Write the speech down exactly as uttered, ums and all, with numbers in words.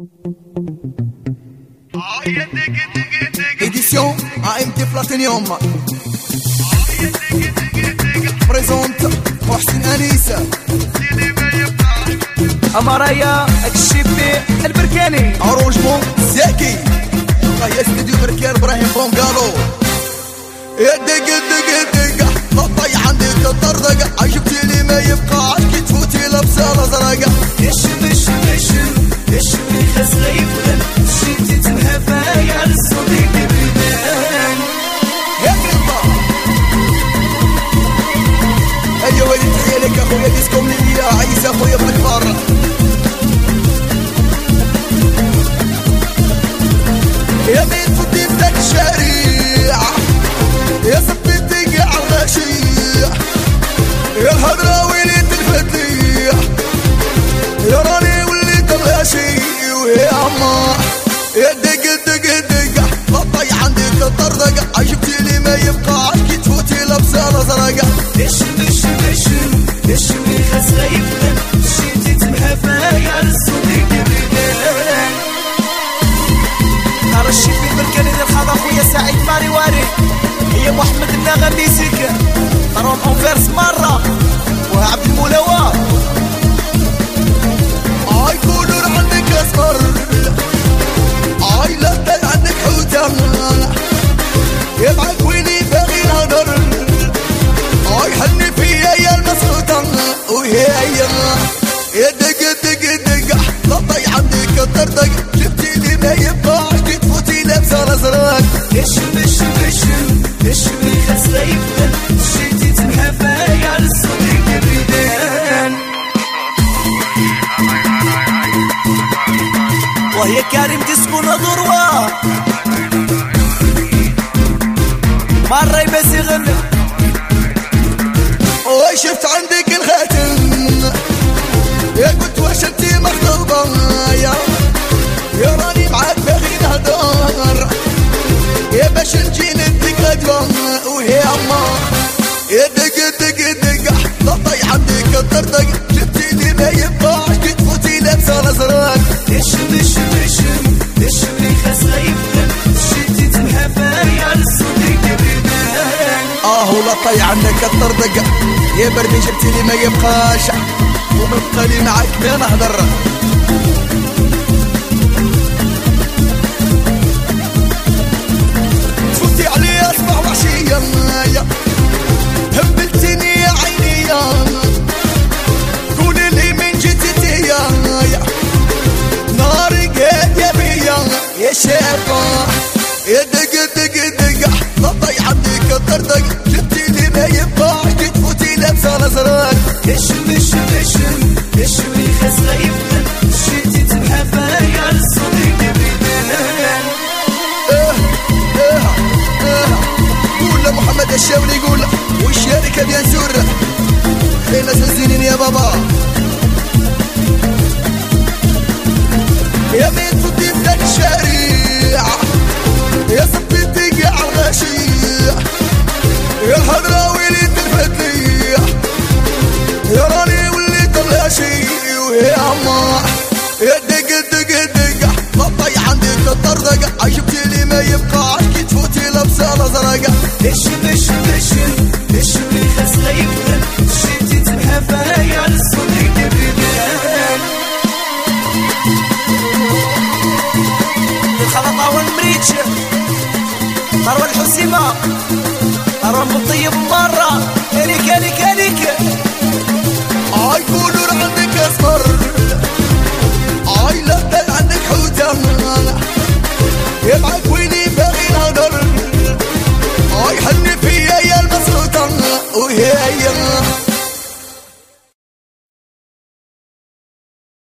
Édition A M T Platinum présente محسن أنيسة أماريا الشيبي البركاني أروجمون زاكي غاية استديو بركان إبراهيم بونغالو. يا دق دق دق بطي عندك الطردقة عجبتلي ما يبقى كي تفوتي لابسة الأزرقة يشم يشم يشم يشم يخس غيفغن شتي تنهفا يا الصديق البيبان يا قلبا أيوة ولي تحية لك أخويا ديسكو منية عيسى أخويا بالكبار. يا بيت فوتي بدك الشارع يا صبيتي قاع الغشيع يا الهضرة ويلي تلفتلي يا راني وليت الغشي ويا عما يا دق دق دق بطي عندك الطردقة عجبتلي ما يبقى كي تفوتي لابسة الأزرقة يشم يشم يشم يشم يخس غيفغن شتي تنهفا يا الصديق البيبان نهار الشيبي البركاني ديال الخضر خويا سعيد ماري واري هي محمد النغمي سكن نروح اونفيرس مرة وها عبد المولوى اي كولور عندك اصفر اي لا تل عندك حوتة يبعك ويني باغي نهضر اي حني فيا يا المسخوطة وهي يا دق دق دق لطي عندك الطردق جبتي لي ما يبقى كي تفوتي لابسة الازرق يشم يشم يشم يشم يخس غيفغن شتي تنهفا يا الصديق البيبان وهي كريم تسكن ذروة مرة يبس يغني وي شفت عندك الخاتم يا قلت واش انتي مخطوبة يا يا راني معاك باغي نهضر يا باش نجي نديك غدوة وهي عما يا دق دق دق لطي عندك الطردق جبتي لي ما يبقى كي تفوتي لابسة الأزرق يشم يشم يشم يشم يخس غيفغن شتي تنهفا يا الصديق البيبان اه لطي عندك الطردق يا بردي جبتي لي ما يبقاش ومبقى لي معاك ما نهضر تفوتي عليا صباح وعشية هبلتيني يا عيني قولي لي من جيتي تيا ناري قاد يا بيا يا شابة يا دق دق دق لطي عندك الطردق جبتي لي ما يبقى كي تفوتي لابسة الأزرق يشم يشم يشم يشم يخس غيفغن شتي تنهفا يا الصديق البيبان اه اه اه قول محمد الشاولي قول والشركة بيان سور خينا زنزينين يا بابا يا بيت فوتي بدك الشارع يا صبيتي قاع الغشيع يا الهضرة ويلي تلفتلي يا راني وليت الغشي ويا عما يا دق دق دق لطي عندك الطردقة عجبتي لي ما يبقى كي تفوتي لابسة الأزرقة يشم يشم يشم يشم يخس غيفغن شتي تنهفا يا الصديق البيبان الخلطة والمريتش مروة الحسيمة مروة بالطيب مرة هليك هليك هليك اي كولور عندك اصفر اي لا تل عندك حوتة يبعك ويني باغي نهضر اي حني فيا يا المسخوطة وهي